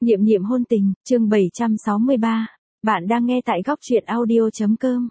Niệm niệm hôn tình, chương 763. Bạn đang nghe tại góc truyện audio.com.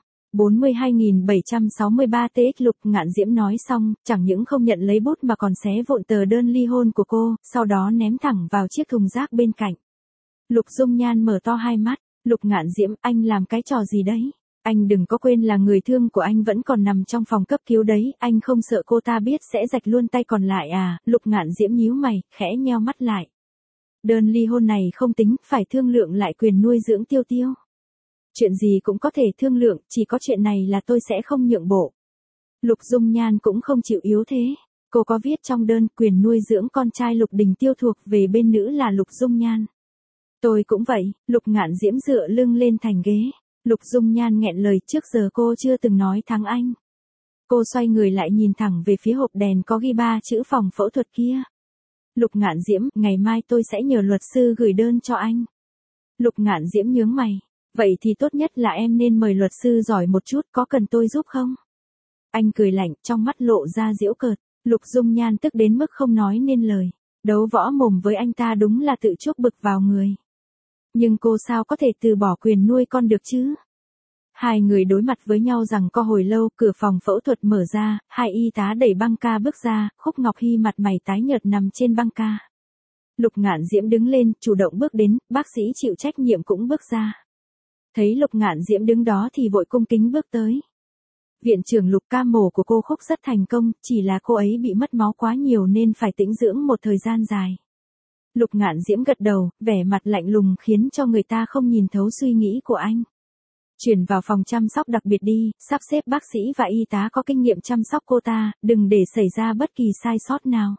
42.763 TX. Lục Ngạn Diễm nói xong, chẳng những không nhận lấy bút mà còn xé vụn tờ đơn ly hôn của cô, sau đó ném thẳng vào chiếc thùng rác bên cạnh. Lục Dung Nhan mở to hai mắt. Lục Ngạn Diễm, anh làm cái trò gì đấy? Anh đừng có quên là người thương của anh vẫn còn nằm trong phòng cấp cứu đấy, anh không sợ cô ta biết sẽ rạch luôn tay còn lại à? Lục Ngạn Diễm nhíu mày, khẽ nheo mắt lại. Đơn ly hôn này không tính, phải thương lượng lại quyền nuôi dưỡng Tiêu Tiêu. Chuyện gì cũng có thể thương lượng, chỉ có chuyện này là tôi sẽ không nhượng bộ. Lục Dung Nhan cũng không chịu yếu thế. Cô có viết trong đơn quyền nuôi dưỡng con trai Lục Đình Tiêu thuộc về bên nữ là Lục Dung Nhan. Tôi cũng vậy. Lục Ngạn Diễm dựa lưng lên thành ghế. Lục Dung Nhan nghẹn lời, trước giờ cô chưa từng nói thắng anh. Cô xoay người lại nhìn thẳng về phía hộp đèn có ghi 3 chữ phòng phẫu thuật kia. Lục Ngạn Diễm, ngày mai tôi sẽ nhờ luật sư gửi đơn cho anh. Lục Ngạn Diễm nhướng mày. Vậy thì tốt nhất là em nên mời luật sư giỏi một chút, có cần tôi giúp không? Anh cười lạnh, trong mắt lộ ra giễu cợt. Lục Dung Nhan tức đến mức không nói nên lời. Đấu võ mồm với anh ta đúng là tự chuốc bực vào người. Nhưng cô sao có thể từ bỏ quyền nuôi con được chứ? Hai người đối mặt với nhau rằng có hồi lâu, cửa phòng phẫu thuật mở ra, hai y tá đẩy băng ca bước ra, Khúc Ngọc Hy mặt mày tái nhợt nằm trên băng ca. Lục Ngạn Diễm đứng lên, chủ động bước đến, bác sĩ chịu trách nhiệm cũng bước ra. Thấy Lục Ngạn Diễm đứng đó thì vội cung kính bước tới. Viện trưởng Lục, ca mổ của cô Khúc rất thành công, chỉ là cô ấy bị mất máu quá nhiều nên phải tĩnh dưỡng một thời gian dài. Lục Ngạn Diễm gật đầu, vẻ mặt lạnh lùng khiến cho người ta không nhìn thấu suy nghĩ của anh. Chuyển vào phòng chăm sóc đặc biệt đi, sắp xếp bác sĩ và y tá có kinh nghiệm chăm sóc cô ta, đừng để xảy ra bất kỳ sai sót nào.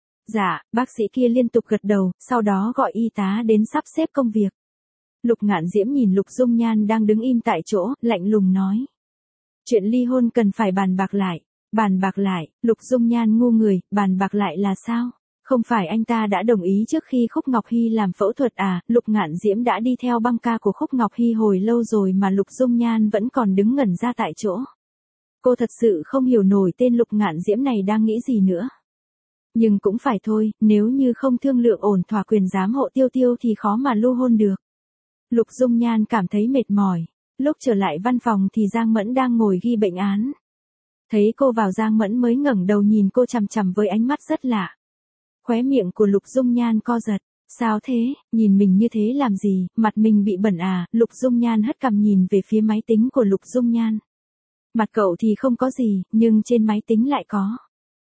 Dạ, bác sĩ kia liên tục gật đầu, sau đó gọi y tá đến sắp xếp công việc. Lục Ngạn Diễm nhìn Lục Dung Nhan đang đứng im tại chỗ, lạnh lùng nói. Chuyện ly hôn cần phải bàn bạc lại. Bàn bạc lại, Lục Dung Nhan ngu người, bàn bạc lại là sao? Không phải anh ta đã đồng ý trước khi Khúc Ngọc Hy làm phẫu thuật à? Lục Ngạn Diễm đã đi theo băng ca của Khúc Ngọc Hy hồi lâu rồi mà Lục Dung Nhan vẫn còn đứng ngẩn ra tại chỗ. Cô thật sự không hiểu nổi tên Lục Ngạn Diễm này đang nghĩ gì nữa. Nhưng cũng phải thôi, nếu như không thương lượng ổn thỏa quyền giám hộ Tiêu Tiêu thì khó mà lu hôn được. Lục Dung Nhan cảm thấy mệt mỏi. Lúc trở lại văn phòng thì Giang Mẫn đang ngồi ghi bệnh án. Thấy cô vào, Giang Mẫn mới ngẩng đầu nhìn cô chằm chằm với ánh mắt rất lạ. Khóe miệng của Lục Dung Nhan co giật. Sao thế, nhìn mình như thế làm gì, mặt mình bị bẩn à? Lục Dung Nhan hất cằm nhìn về phía máy tính của Lục Dung Nhan. Mặt cậu thì không có gì, nhưng trên máy tính lại có.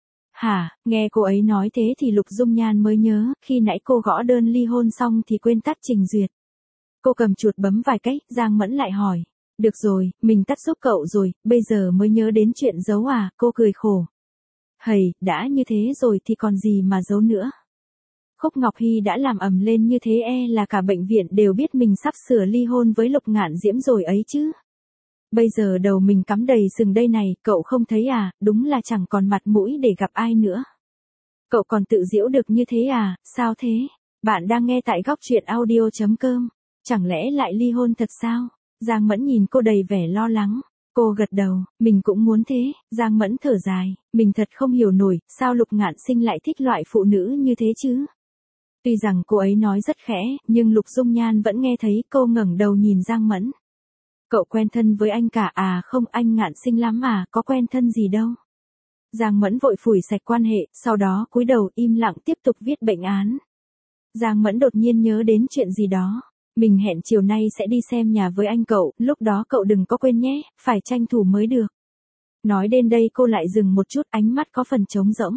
Hả, nghe cô ấy nói thế thì Lục Dung Nhan mới nhớ, khi nãy cô gõ đơn ly hôn xong thì quên tắt trình duyệt. Cô cầm chuột bấm vài cái, Giang Mẫn lại hỏi. Được rồi, mình tắt giúp cậu rồi, bây giờ mới nhớ đến chuyện giấu à? Cô cười khổ. Hầy, đã như thế rồi thì còn gì mà giấu nữa. Khúc Ngọc Hy đã làm ầm lên như thế là cả bệnh viện đều biết mình sắp sửa ly hôn với Lục Ngạn Diễm rồi ấy chứ. Bây giờ đầu mình cắm đầy sừng đây này, cậu không thấy à? Đúng là chẳng còn mặt mũi để gặp ai nữa. Cậu còn tự giễu được như thế à? Sao thế? Bạn đang nghe tại góc truyện audio.com. Chẳng lẽ lại ly hôn thật sao? Giang Mẫn nhìn cô đầy vẻ lo lắng. Cô gật đầu, mình cũng muốn thế. Giang Mẫn thở dài, mình thật không hiểu nổi, sao Lục Ngạn Sinh lại thích loại phụ nữ như thế chứ? Tuy rằng cô ấy nói rất khẽ, nhưng Lục Dung Nhan vẫn nghe thấy. Cô ngẩng đầu nhìn Giang Mẫn. Cậu quen thân với anh cả à? Không, anh Ngạn Sinh lắm à, có quen thân gì đâu. Giang Mẫn vội phủi sạch quan hệ, sau đó cúi đầu im lặng tiếp tục viết bệnh án. Giang Mẫn đột nhiên nhớ đến chuyện gì đó. Mình hẹn chiều nay sẽ đi xem nhà với anh cậu, lúc đó cậu đừng có quên nhé, phải tranh thủ mới được. Nói đến đây cô lại dừng một chút, ánh mắt có phần trống rỗng.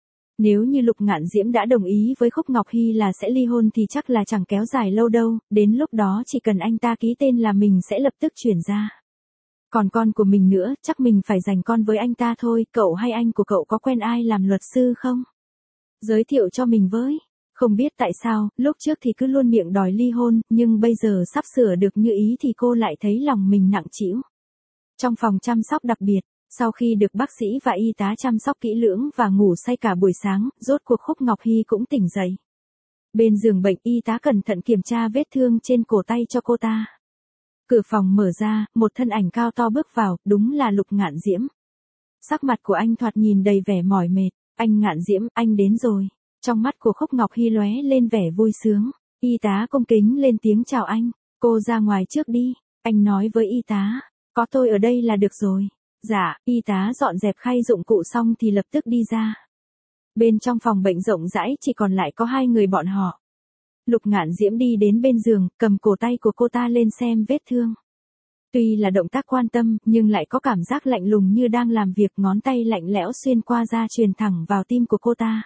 Nếu như Lục Ngạn Diễm đã đồng ý với Khúc Ngọc Hy là sẽ ly hôn thì chắc là chẳng kéo dài lâu đâu, đến lúc đó chỉ cần anh ta ký tên là mình sẽ lập tức chuyển ra. Còn con của mình nữa, chắc mình phải dành con với anh ta thôi. Cậu hay anh của cậu có quen ai làm luật sư không? Giới thiệu cho mình với. Không biết tại sao, lúc trước thì cứ luôn miệng đòi ly hôn, nhưng bây giờ sắp sửa được như ý thì cô lại thấy lòng mình nặng trĩu. Trong phòng chăm sóc đặc biệt, sau khi được bác sĩ và y tá chăm sóc kỹ lưỡng và ngủ say cả buổi sáng, rốt cuộc Khúc Ngọc Hy cũng tỉnh dậy. Bên giường bệnh, y tá cẩn thận kiểm tra vết thương trên cổ tay cho cô ta. Cửa phòng mở ra, một thân ảnh cao to bước vào, đúng là Lục Ngạn Diễm. Sắc mặt của anh thoạt nhìn đầy vẻ mỏi mệt. Anh Ngạn Diễm, anh đến rồi. Trong mắt của Khúc Ngọc Hy lóe lên vẻ vui sướng. Y tá cung kính lên tiếng chào anh, cô ra ngoài trước đi, anh nói với y tá, có tôi ở đây là được rồi. Dạ, y tá dọn dẹp khay dụng cụ xong thì lập tức đi ra. Bên trong phòng bệnh rộng rãi chỉ còn lại có hai người bọn họ. Lục Ngạn Diễm đi đến bên giường, cầm cổ tay của cô ta lên xem vết thương. Tuy là động tác quan tâm, nhưng lại có cảm giác lạnh lùng như đang làm việc, ngón tay lạnh lẽo xuyên qua da truyền thẳng vào tim của cô ta.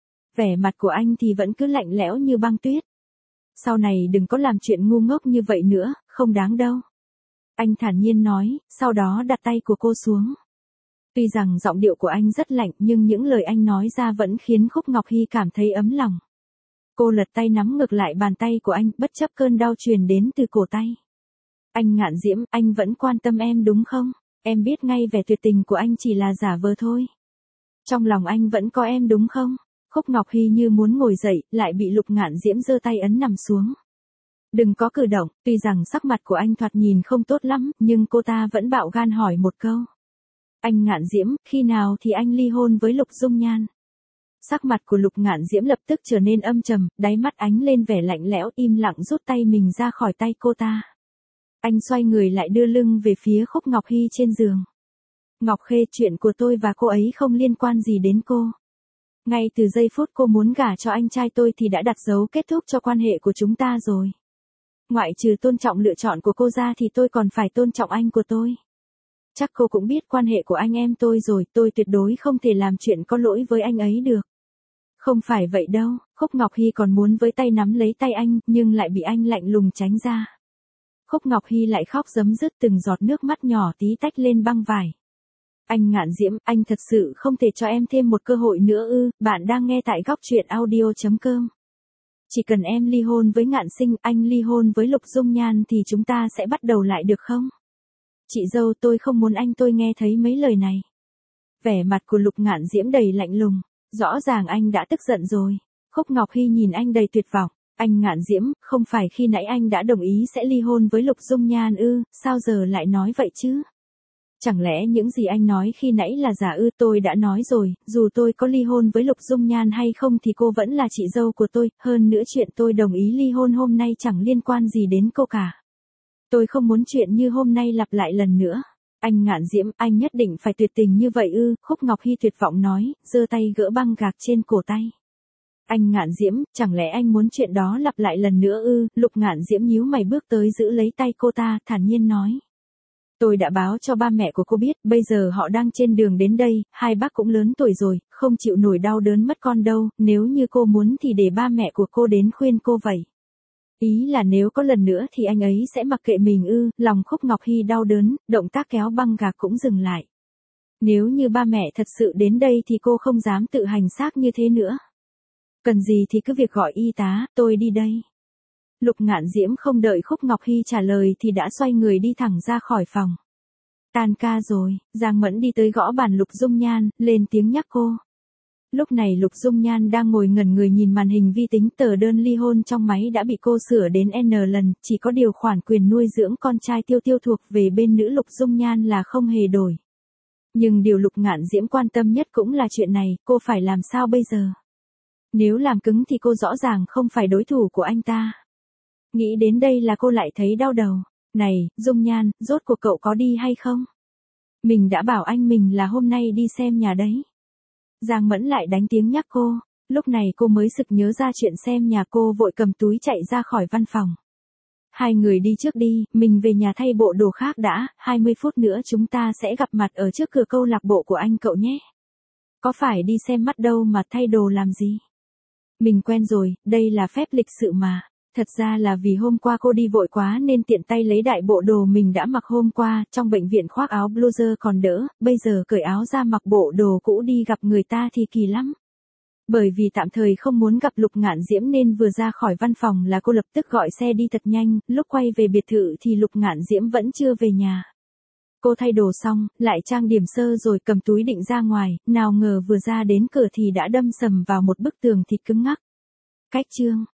Vẻ mặt của anh thì vẫn cứ lạnh lẽo như băng tuyết. Sau này đừng có làm chuyện ngu ngốc như vậy nữa, không đáng đâu. Anh thản nhiên nói, sau đó đặt tay của cô xuống. Tuy rằng giọng điệu của anh rất lạnh nhưng những lời anh nói ra vẫn khiến Khúc Ngọc Hy cảm thấy ấm lòng. Cô lật tay nắm ngược lại bàn tay của anh, bất chấp cơn đau truyền đến từ cổ tay. Anh Ngạn Diễm, anh vẫn quan tâm em đúng không? Em biết ngay vẻ tuyệt tình của anh chỉ là giả vờ thôi. Trong lòng anh vẫn có em đúng không? Khúc Ngọc Hy như muốn ngồi dậy, lại bị Lục Ngạn Diễm giơ tay ấn nằm xuống. Đừng có cử động, tuy rằng sắc mặt của anh thoạt nhìn không tốt lắm, nhưng cô ta vẫn bạo gan hỏi một câu. Anh Ngạn Diễm, khi nào thì anh ly hôn với Lục Dung Nhan? Sắc mặt của Lục Ngạn Diễm lập tức trở nên âm trầm, đáy mắt ánh lên vẻ lạnh lẽo, im lặng rút tay mình ra khỏi tay cô ta. Anh xoay người lại đưa lưng về phía Khúc Ngọc Hy trên giường. Ngọc Khê, chuyện của tôi và cô ấy không liên quan gì đến cô. Ngay từ giây phút cô muốn gả cho anh trai tôi thì đã đặt dấu kết thúc cho quan hệ của chúng ta rồi. Ngoại trừ tôn trọng lựa chọn của cô ra thì tôi còn phải tôn trọng anh của tôi. Chắc cô cũng biết quan hệ của anh em tôi rồi, tôi tuyệt đối không thể làm chuyện có lỗi với anh ấy được. Không phải vậy đâu, Khúc Ngọc Hy còn muốn với tay nắm lấy tay anh, nhưng lại bị anh lạnh lùng tránh ra. Khúc Ngọc Hy lại khóc rấm rứt, từng giọt nước mắt nhỏ tí tách lên băng vải. Anh Ngạn Diễm, anh thật sự không thể cho em thêm một cơ hội nữa ư? Bạn đang nghe tại Góc Truyện Audio.com. Chỉ cần em ly hôn với Ngạn Sinh, anh ly hôn với Lục Dung Nhan thì chúng ta sẽ bắt đầu lại được không? Chị dâu, tôi không muốn anh. Tôi nghe thấy mấy lời này. Vẻ mặt của Lục Ngạn Diễm đầy lạnh lùng. Rõ ràng anh đã tức giận rồi. Khúc Ngọc Hy nhìn anh đầy tuyệt vọng. Anh Ngạn Diễm, không phải khi nãy anh đã đồng ý sẽ ly hôn với Lục Dung Nhan ư? Sao giờ lại nói vậy chứ? Chẳng lẽ những gì anh nói khi nãy là giả ư? Tôi đã nói rồi, dù tôi có ly hôn với Lục Dung Nhan hay không thì cô vẫn là chị dâu của tôi, hơn nữa chuyện tôi đồng ý ly hôn hôm nay chẳng liên quan gì đến cô cả. Tôi không muốn chuyện như hôm nay lặp lại lần nữa. Anh Ngạn Diễm, anh nhất định phải tuyệt tình như vậy ư? Khúc Ngọc Hy tuyệt vọng nói, giơ tay gỡ băng gạc trên cổ tay. Anh Ngạn Diễm, chẳng lẽ anh muốn chuyện đó lặp lại lần nữa ư? Lục Ngạn Diễm nhíu mày bước tới giữ lấy tay cô ta, thản nhiên nói. Tôi đã báo cho ba mẹ của cô biết, bây giờ họ đang trên đường đến đây, hai bác cũng lớn tuổi rồi, không chịu nổi đau đớn mất con đâu, nếu như cô muốn thì để ba mẹ của cô đến khuyên cô vậy. Ý là nếu có lần nữa thì anh ấy sẽ mặc kệ mình ư? Lòng Khúc Ngọc Hy đau đớn, động tác kéo băng gạc cũng dừng lại. Nếu như ba mẹ thật sự đến đây thì cô không dám tự hành xác như thế nữa. Cần gì thì cứ việc gọi y tá, tôi đi đây. Lục Ngạn Diễm không đợi Khúc Ngọc Hy trả lời thì đã xoay người đi thẳng ra khỏi phòng. Tan ca rồi, Giang Mẫn đi tới gõ bàn Lục Dung Nhan, lên tiếng nhắc cô. Lúc này Lục Dung Nhan đang ngồi ngẩn người nhìn màn hình vi tính, tờ đơn ly hôn trong máy đã bị cô sửa đến N lần, chỉ có điều khoản quyền nuôi dưỡng con trai Tiêu Tiêu thuộc về bên nữ Lục Dung Nhan là không hề đổi. Nhưng điều Lục Ngạn Diễm quan tâm nhất cũng là chuyện này, cô phải làm sao bây giờ? Nếu làm cứng thì cô rõ ràng không phải đối thủ của anh ta. Nghĩ đến đây là cô lại thấy đau đầu. Này, Dung Nhan, rốt cuộc cậu có đi hay không? Mình đã bảo anh mình là hôm nay đi xem nhà đấy. Giang Mẫn lại đánh tiếng nhắc cô. Lúc này cô mới sực nhớ ra chuyện xem nhà, cô vội cầm túi chạy ra khỏi văn phòng. Hai người đi trước đi, mình về nhà thay bộ đồ khác đã, 20 phút nữa chúng ta sẽ gặp mặt ở trước cửa câu lạc bộ của anh cậu nhé. Có phải đi xem mắt đâu mà thay đồ làm gì? Mình quen rồi, đây là phép lịch sự mà. Thật ra là vì hôm qua cô đi vội quá nên tiện tay lấy đại bộ đồ mình đã mặc hôm qua, trong bệnh viện khoác áo blazer còn đỡ, bây giờ cởi áo ra mặc bộ đồ cũ đi gặp người ta thì kỳ lắm. Bởi vì tạm thời không muốn gặp Lục Ngạn Diễm nên vừa ra khỏi văn phòng là cô lập tức gọi xe đi thật nhanh, lúc quay về biệt thự thì Lục Ngạn Diễm vẫn chưa về nhà. Cô thay đồ xong, lại trang điểm sơ rồi cầm túi định ra ngoài, nào ngờ vừa ra đến cửa thì đã đâm sầm vào một bức tường thịt cứng ngắc. Cách chương